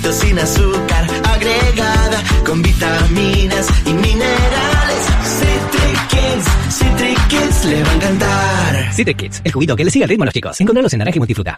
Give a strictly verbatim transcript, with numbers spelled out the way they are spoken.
juguito sin azúcar agregada, con vitaminas y minerales. Citric Kids, Citric Kids le va a encantar. Citric Kids, el juguito que le sigue el ritmo a los chicos. Encontralos en naranja y multifruta.